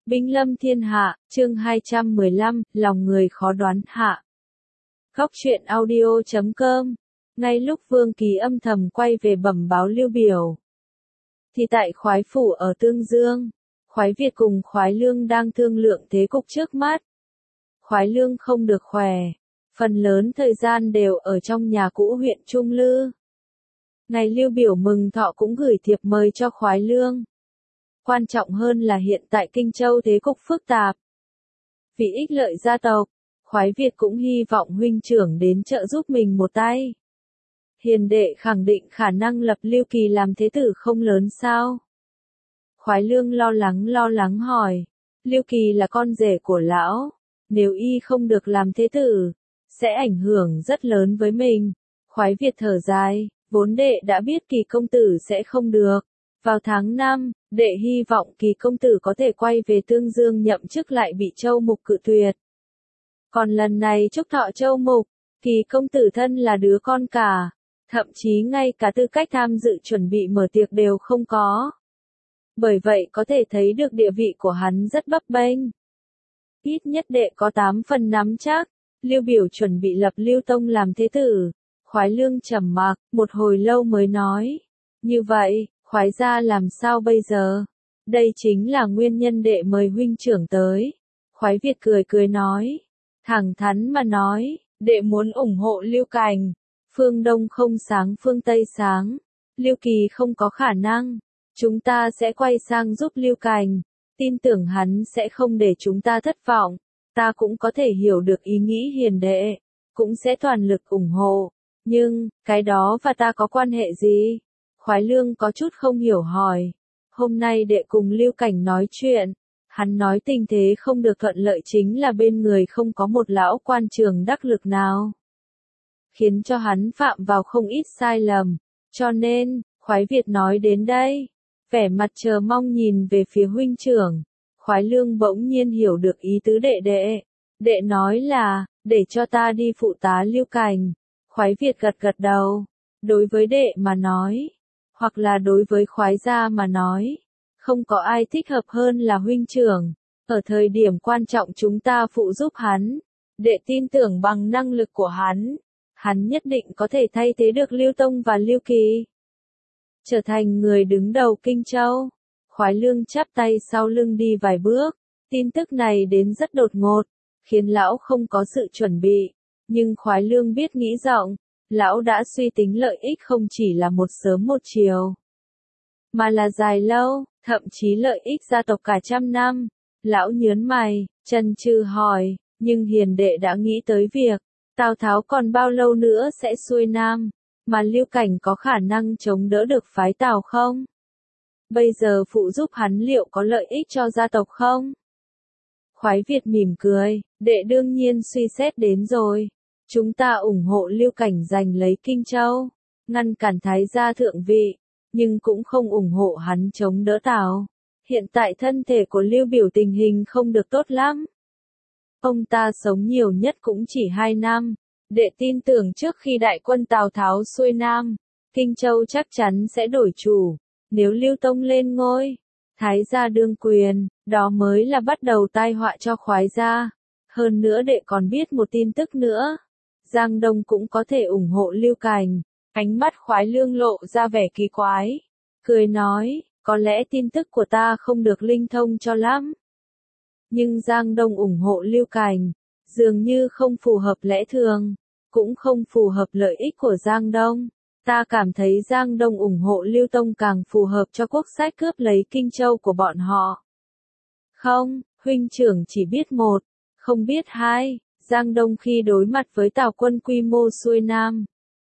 Binh lâm thiên hạ, chương 215, lòng người khó đoán hạ. Góc truyện audio.com. Ngay lúc Vương Kỳ âm thầm quay về bẩm báo Lưu Biểu, thì tại khoái phủ ở Tương Dương, khoái Việt cùng khoái Lương đang thương lượng thế cục trước mắt. Khoái Lương không được khỏe, phần lớn thời gian đều ở trong nhà cũ huyện Trung Lư. Ngày Lưu Biểu mừng thọ cũng gửi thiệp mời cho khoái Lương. Quan trọng hơn là hiện tại Kinh Châu thế cục phức tạp. Vì ích lợi gia tộc, khoái Việt cũng hy vọng huynh trưởng đến trợ giúp mình một tay. Hiền đệ khẳng định khả năng lập Lưu Kỳ làm thế tử không lớn sao? Khoái Lương lo lắng hỏi. Lưu Kỳ là con rể của lão, nếu y không được làm thế tử, sẽ ảnh hưởng rất lớn với mình. Khoái Việt thở dài, vốn đệ đã biết Kỳ công tử sẽ không được. Vào tháng 5, đệ hy vọng Kỳ công tử có thể quay về Tương Dương nhậm chức lại bị Châu Mục cự tuyệt. Còn lần này chúc thọ Châu Mục, Kỳ công tử thân là đứa con cả, thậm chí ngay cả tư cách tham dự chuẩn bị mở tiệc đều không có. Bởi vậy có thể thấy được địa vị của hắn rất bấp bênh. Ít nhất đệ có 8 phần nắm chắc, Lưu Biểu chuẩn bị lập Lưu Tông làm thế tử. Khoái Lương trầm mặc, một hồi lâu mới nói. Như vậy, khoái gia làm sao bây giờ? Đây chính là nguyên nhân đệ mời huynh trưởng tới. Khoái Việt cười nói. Thẳng thắn mà nói, đệ muốn ủng hộ Lưu Cảnh. Phương Đông không sáng phương Tây sáng. Lưu Kỳ không có khả năng. Chúng ta sẽ quay sang giúp Lưu Cảnh. Tin tưởng hắn sẽ không để chúng ta thất vọng. Ta cũng có thể hiểu được ý nghĩ hiền đệ. Cũng sẽ toàn lực ủng hộ. Nhưng, cái đó và ta có quan hệ gì? Khoái Lương có chút không hiểu hỏi. Hôm nay đệ cùng Lưu Cảnh nói chuyện. Hắn nói tình thế không được thuận lợi chính là bên người không có một lão quan trường đắc lực nào. Khiến cho hắn phạm vào không ít sai lầm. Cho nên, Khoái Việt nói đến đây. Vẻ mặt chờ mong nhìn về phía huynh trưởng. Khoái Lương bỗng nhiên hiểu được ý tứ đệ. Đệ nói là, để cho ta đi phụ tá Lưu Cảnh. Khoái Việt gật đầu. Đối với đệ mà nói, hoặc là đối với khoái gia mà nói, không có ai thích hợp hơn là huynh trưởng. Ở thời điểm quan trọng chúng ta phụ giúp hắn. Đệ tin tưởng bằng năng lực của hắn nhất định có thể thay thế được Lưu Tông và Lưu Kỳ. Trở thành người đứng đầu Kinh Châu. Khoái Lương chắp tay sau lưng đi vài bước. Tin tức này đến rất đột ngột, khiến lão không có sự chuẩn bị. Nhưng Khoái Lương biết nghĩ rộng, lão đã suy tính lợi ích không chỉ là một sớm một chiều, mà là dài lâu, thậm chí lợi ích gia tộc cả trăm năm. Lão nhớn mày, chần chừ hỏi, nhưng hiền đệ đã nghĩ tới việc, Tào Tháo còn bao lâu nữa sẽ xuôi Nam, mà Lưu Cảnh có khả năng chống đỡ được phái Tào không? Bây giờ phụ giúp hắn liệu có lợi ích cho gia tộc không? Khoái Việt mỉm cười, đệ đương nhiên suy xét đến rồi. Chúng ta ủng hộ Lưu Cảnh giành lấy Kinh Châu, ngăn cản Thái gia thượng vị, nhưng cũng không ủng hộ hắn chống đỡ Tào. Hiện tại thân thể của Lưu Biểu tình hình không được tốt lắm. Ông ta sống nhiều nhất cũng chỉ 2 năm. Đệ tin tưởng trước khi đại quân Tào Tháo xuôi Nam, Kinh Châu chắc chắn sẽ đổi chủ. Nếu Lưu Tông lên ngôi, Thái gia đương quyền, đó mới là bắt đầu tai họa cho khoái gia. Hơn nữa đệ còn biết một tin tức nữa. Giang Đông cũng có thể ủng hộ Lưu Cảnh. Ánh mắt Khoái Lương lộ ra vẻ kỳ quái. Cười nói, có lẽ tin tức của ta không được linh thông cho lắm. Nhưng Giang Đông ủng hộ Lưu Cảnh, dường như không phù hợp lẽ thường, cũng không phù hợp lợi ích của Giang Đông. Ta cảm thấy Giang Đông ủng hộ Lưu Tông càng phù hợp cho quốc sách cướp lấy Kinh Châu của bọn họ. Không, huynh trưởng chỉ biết một, không biết hai. Giang Đông khi đối mặt với Tào quân quy mô xuôi Nam,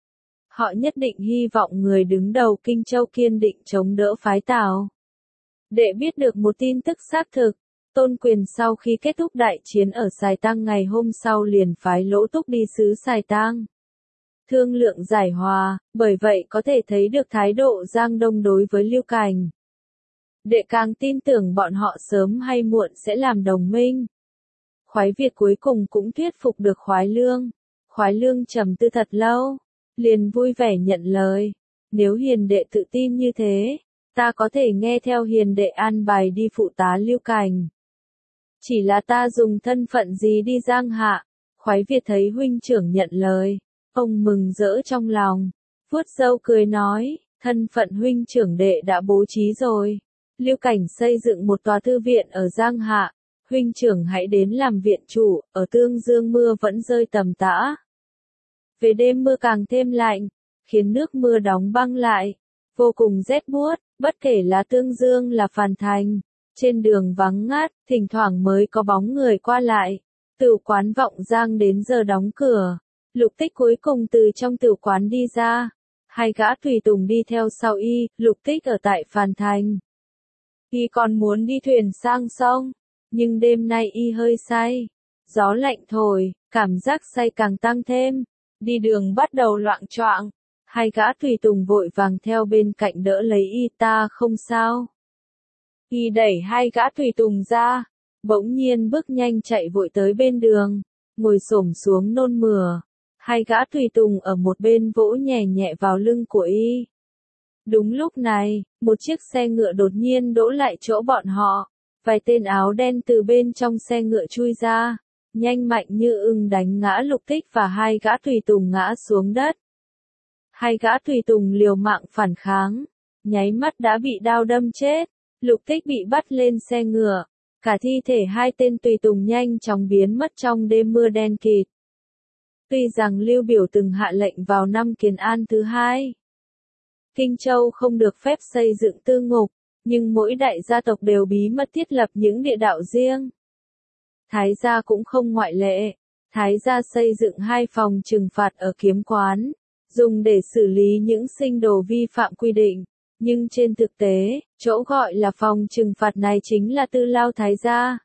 họ nhất định hy vọng người đứng đầu Kinh Châu kiên định chống đỡ phái Tào. Đệ biết được một tin tức xác thực, Tôn Quyền sau khi kết thúc đại chiến ở Sài Tăng ngày hôm sau liền phái Lỗ Túc đi xứ Sài Tăng. Thương lượng giải hòa, bởi vậy có thể thấy được thái độ Giang Đông đối với Lưu Cảnh. Đệ càng tin tưởng bọn họ sớm hay muộn sẽ làm đồng minh. Khoái Việt cuối cùng cũng thuyết phục được Khoái Lương. Khoái Lương trầm tư thật lâu, liền vui vẻ nhận lời. Nếu hiền đệ tự tin như thế, ta có thể nghe theo hiền đệ an bài đi phụ tá Lưu Cảnh. Chỉ là ta dùng thân phận gì đi Giang Hạ. Khoái Việt thấy huynh trưởng nhận lời. Ông mừng rỡ trong lòng. Vuốt râu cười nói, thân phận huynh trưởng đệ đã bố trí rồi. Lưu Cảnh xây dựng một tòa thư viện ở Giang Hạ. Huynh trưởng hãy đến làm viện chủ, ở Tương Dương mưa vẫn rơi tầm tã. Về đêm mưa càng thêm lạnh, khiến nước mưa đóng băng lại. Vô cùng rét buốt, bất kể là Tương Dương là Phàn Thành. Trên đường vắng ngắt, thỉnh thoảng mới có bóng người qua lại. Tửu quán Vọng Giang đến giờ đóng cửa. Lục Tích cuối cùng từ trong tửu quán đi ra. Hai gã tùy tùng đi theo sau y, Lục Tích ở tại Phàn Thành. Y còn muốn đi thuyền sang sông, nhưng đêm nay y hơi say. Gió lạnh thổi, cảm giác say càng tăng thêm. Đi đường bắt đầu loạng choạng. Hai gã tùy tùng vội vàng theo bên cạnh đỡ lấy y, ta không sao. Y đẩy hai gã tùy tùng ra, bỗng nhiên bước nhanh chạy vội tới bên đường, ngồi xổm xuống nôn mửa. Hai gã tùy tùng ở một bên vỗ nhẹ nhẹ vào lưng của y. Đúng lúc này, một chiếc xe ngựa đột nhiên đỗ lại chỗ bọn họ. Vài tên áo đen từ bên trong xe ngựa chui ra, nhanh mạnh như ưng đánh ngã Lục Tích và hai gã tùy tùng ngã xuống đất. Hai gã tùy tùng liều mạng phản kháng, nháy mắt đã bị đao đâm chết. Lục Tích bị bắt lên xe ngựa, cả thi thể hai tên tùy tùng nhanh chóng biến mất trong đêm mưa đen kịt. Tuy rằng Lưu Biểu từng hạ lệnh vào năm Kiến An thứ hai, Kinh Châu không được phép xây dựng tư ngục, nhưng mỗi đại gia tộc đều bí mật thiết lập những địa đạo riêng. Thái gia cũng không ngoại lệ. Thái gia xây dựng hai phòng trừng phạt ở Kiếm Quán, dùng để xử lý những sinh đồ vi phạm quy định. Nhưng trên thực tế, chỗ gọi là phòng trừng phạt này chính là tư lao Thái gia.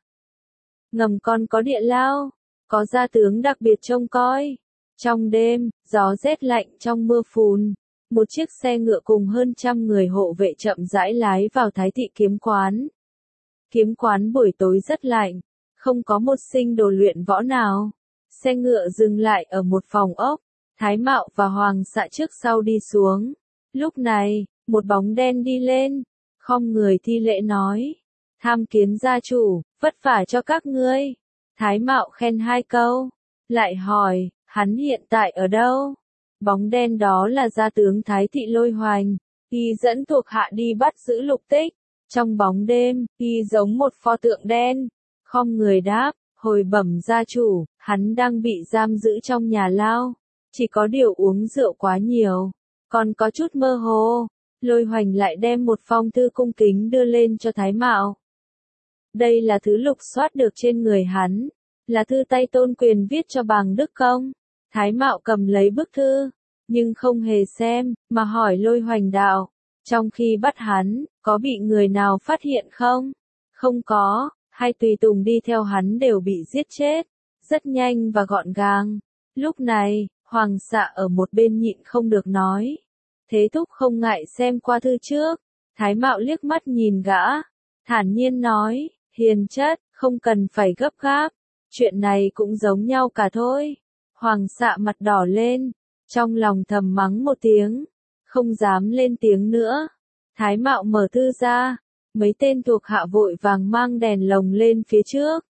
Ngầm còn có địa lao, có gia tướng đặc biệt trông coi. Trong đêm, gió rét lạnh trong mưa phùn, một chiếc xe ngựa cùng hơn 100 người hộ vệ chậm rãi lái vào Thái thị Kiếm Quán. Kiếm Quán buổi tối rất lạnh, không có một sinh đồ luyện võ nào. Xe ngựa dừng lại ở một phòng ốc, Thái Mạo và Hoàng Xạ trước sau đi xuống. Lúc này, một bóng đen đi lên, khom người thi lễ nói, tham kiến gia chủ, vất vả cho các ngươi. Thái Mạo khen hai câu, lại hỏi, hắn hiện tại ở đâu? Bóng đen đó là gia tướng Thái thị Lôi Hoành, y dẫn thuộc hạ đi bắt giữ Lục Tích. Trong bóng đêm, y giống một pho tượng đen, khom người đáp, hồi bẩm gia chủ, hắn đang bị giam giữ trong nhà lao, chỉ có điều uống rượu quá nhiều, còn có chút mơ hồ. Lôi Hoành lại đem một phong thư cung kính đưa lên cho Thái Mạo. Đây là thứ lục soát được trên người hắn, là thư tay Tôn Quyền viết cho Bàng Đức Công. Thái Mạo cầm lấy bức thư, nhưng không hề xem, mà hỏi Lôi Hoành đạo, trong khi bắt hắn, có bị người nào phát hiện không? Không có, hai tùy tùng đi theo hắn đều bị giết chết, rất nhanh và gọn gàng. Lúc này, Hoàng Xạ ở một bên nhịn không được nói, thế thúc không ngại xem qua thư trước. Thái Mạo liếc mắt nhìn gã, thản nhiên nói, hiền chất, không cần phải gấp gáp, chuyện này cũng giống nhau cả thôi. Hoàng Xạ mặt đỏ lên, trong lòng thầm mắng một tiếng, không dám lên tiếng nữa. Thái Mạo mở thư ra, mấy tên thuộc hạ vội vàng mang đèn lồng lên phía trước.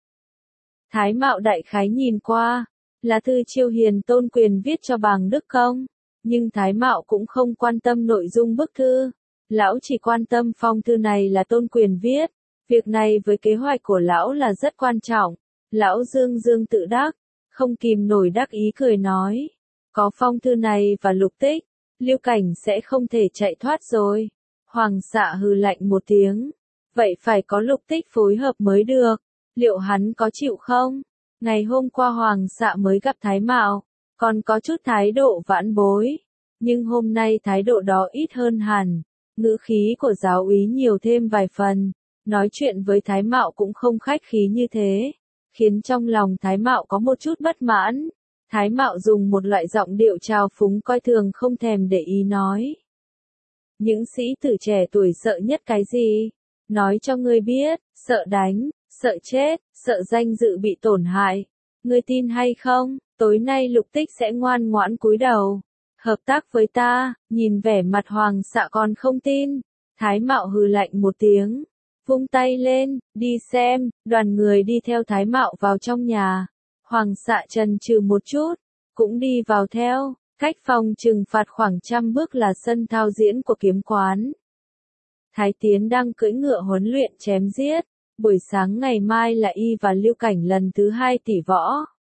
Thái Mạo đại khái nhìn qua, là thư chiêu hiền Tôn Quyền viết cho Bàng Đức Công, nhưng Thái Mạo cũng không quan tâm nội dung bức thư, lão chỉ quan tâm phong thư này là Tôn Quyền viết, việc này với kế hoạch của lão là rất quan trọng. Lão dương dương tự đắc, không kìm nổi đắc ý cười nói, có phong thư này và Lục Tích, Lưu Cảnh sẽ không thể chạy thoát rồi. Hoàng Xạ hừ lạnh một tiếng, vậy phải có Lục Tích phối hợp mới được, liệu hắn có chịu không? Ngày hôm qua Hoàng Xạ mới gặp Thái Mạo, còn có chút thái độ vãn bối, nhưng hôm nay thái độ đó ít hơn hẳn, ngữ khí của giáo úy nhiều thêm vài phần, nói chuyện với Thái Mạo cũng không khách khí như thế, khiến trong lòng Thái Mạo có một chút bất mãn. Thái Mạo dùng một loại giọng điệu trào phúng coi thường không thèm để ý nói. Những sĩ tử trẻ tuổi sợ nhất cái gì? Nói cho ngươi biết, sợ đánh, sợ chết, sợ danh dự bị tổn hại. Ngươi tin hay không, tối nay Lục Tích sẽ ngoan ngoãn cúi đầu, hợp tác với ta. Nhìn vẻ mặt Hoàng Xạ còn không tin. Thái Mạo hừ lạnh một tiếng, vung tay lên, đi xem, đoàn người đi theo Thái Mạo vào trong nhà. Hoàng xạ chần chừ một chút, cũng đi vào theo, cách phòng trừng phạt khoảng 100 bước là sân thao diễn của kiếm quán. Thái Tiến đang cưỡi ngựa huấn luyện chém giết, buổi sáng ngày mai là y và Lưu Cảnh lần thứ 2 tỷ võ.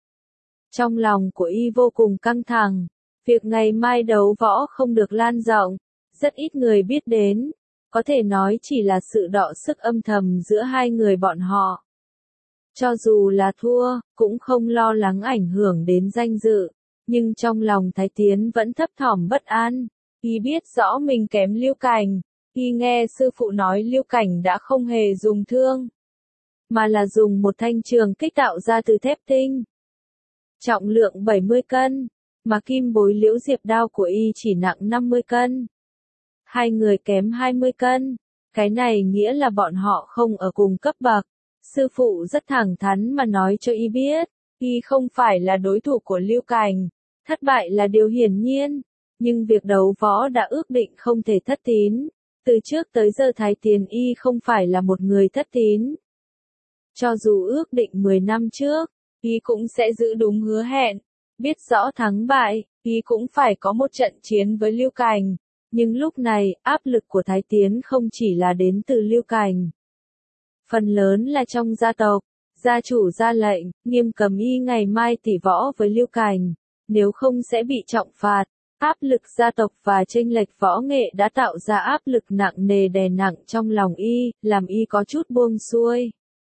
Trong lòng của y vô cùng căng thẳng, việc ngày mai đấu võ không được lan rộng, rất ít người biết đến, có thể nói chỉ là sự đọ sức âm thầm giữa hai người bọn họ. Cho dù là thua, cũng không lo lắng ảnh hưởng đến danh dự, nhưng trong lòng Thái Tiến vẫn thấp thỏm bất an, y biết rõ mình kém Lưu Cảnh, y nghe sư phụ nói Lưu Cảnh đã không hề dùng thương, mà là dùng một thanh trường kích tạo ra từ thép tinh. Trọng lượng 70 cân, mà kim bối Liễu Diệp đao của y chỉ nặng 50 cân. Hai người kém 20 cân, cái này nghĩa là bọn họ không ở cùng cấp bậc. Sư phụ rất thẳng thắn mà nói cho y biết, y không phải là đối thủ của Lưu Cảnh, thất bại là điều hiển nhiên, nhưng việc đấu võ đã ước định không thể thất tín. Từ trước tới giờ Thái Tiến y không phải là một người thất tín. Cho dù ước định 10 năm trước, y cũng sẽ giữ đúng hứa hẹn, biết rõ thắng bại, y cũng phải có một trận chiến với Lưu Cảnh. Nhưng lúc này, áp lực của Thái Tiến không chỉ là đến từ Lưu Cảnh. Phần lớn là trong gia tộc, gia chủ ra lệnh, nghiêm cấm y ngày mai tỉ võ với Lưu Cảnh, nếu không sẽ bị trọng phạt. Áp lực gia tộc và chênh lệch võ nghệ đã tạo ra áp lực nặng nề đè nặng trong lòng y, làm y có chút buông xuôi.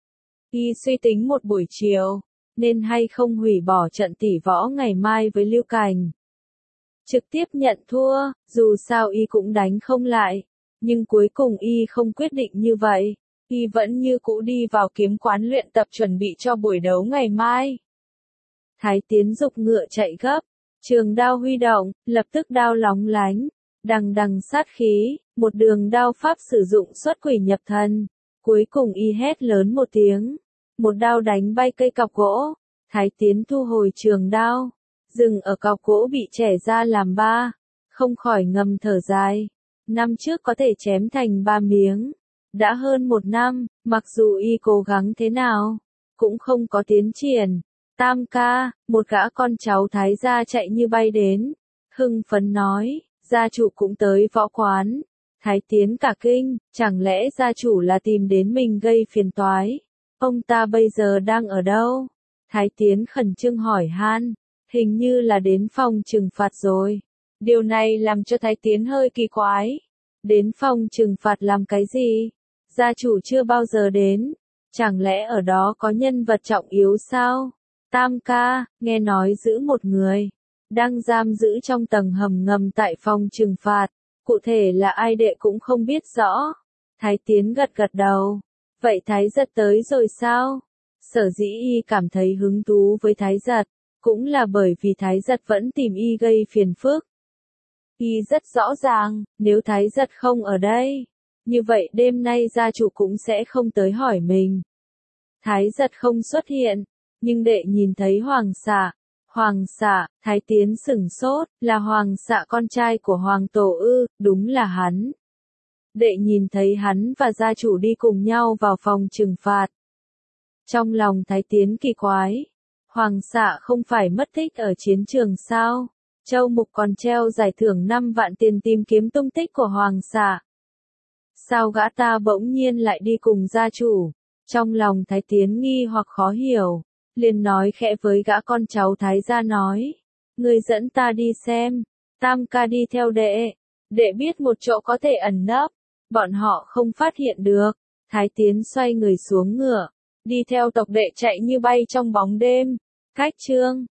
Y suy tính một buổi chiều, nên hay không hủy bỏ trận tỉ võ ngày mai với Lưu Cảnh. Trực tiếp nhận thua, dù sao y cũng đánh không lại, nhưng cuối cùng y không quyết định như vậy, y vẫn như cũ đi vào kiếm quán luyện tập chuẩn bị cho buổi đấu ngày mai. Thái Tiến dục ngựa chạy gấp, trường đao huy động, lập tức đao lóng lánh, đằng đằng sát khí, một đường đao pháp sử dụng xuất quỷ nhập thần, cuối cùng y hét lớn một tiếng, một đao đánh bay cây cọc gỗ, Thái Tiến thu hồi trường đao. Dừng ở cọc gỗ bị chẻ ra làm ba, không khỏi ngầm thở dài. Năm trước có thể chém thành 3 miếng. Đã hơn 1 năm, mặc dù y cố gắng thế nào, cũng không có tiến triển. Tam ca, một gã con cháu Thái gia chạy như bay đến. Hưng phấn nói, gia chủ cũng tới võ quán. Thái Tiến cả kinh, chẳng lẽ gia chủ là tìm đến mình gây phiền toái. Ông ta bây giờ đang ở đâu? Thái Tiến khẩn trương hỏi han. Hình như là đến phòng trừng phạt rồi. Điều này làm cho Thái Tiến hơi kỳ quái. Đến phòng trừng phạt làm cái gì? Gia chủ chưa bao giờ đến. Chẳng lẽ ở đó có nhân vật trọng yếu sao? Tam ca, nghe nói giữ một người. Đang giam giữ trong tầng hầm ngầm tại phòng trừng phạt. Cụ thể là ai đệ cũng không biết rõ. Thái Tiến gật gật đầu. Vậy Thái Giật tới rồi sao? Sở dĩ y cảm thấy hứng thú với Thái Giật. Cũng là bởi vì Thái Giật vẫn tìm y gây phiền phức. Y rất rõ ràng, nếu Thái Giật không ở đây, như vậy đêm nay gia chủ cũng sẽ không tới hỏi mình. Thái Giật không xuất hiện, nhưng đệ nhìn thấy Hoàng xạ. Hoàng xạ, Thái Tiến sửng sốt, là Hoàng xạ con trai của Hoàng Tổ ư, đúng là hắn. Đệ nhìn thấy hắn và gia chủ đi cùng nhau vào phòng trừng phạt. Trong lòng Thái Tiến kỳ quái. Hoàng xạ không phải mất tích ở chiến trường sao? Châu Mục còn treo giải thưởng 5 vạn tiền tìm kiếm tung tích của Hoàng xạ. Sao gã ta bỗng nhiên lại đi cùng gia chủ? Trong lòng Thái Tiến nghi hoặc khó hiểu, liền nói khẽ với gã con cháu Thái gia nói. Người dẫn ta đi xem, Tam ca đi theo đệ. Đệ biết một chỗ có thể ẩn nấp, bọn họ không phát hiện được. Thái Tiến xoay người xuống ngựa, đi theo tộc đệ chạy như bay trong bóng đêm. Cách chương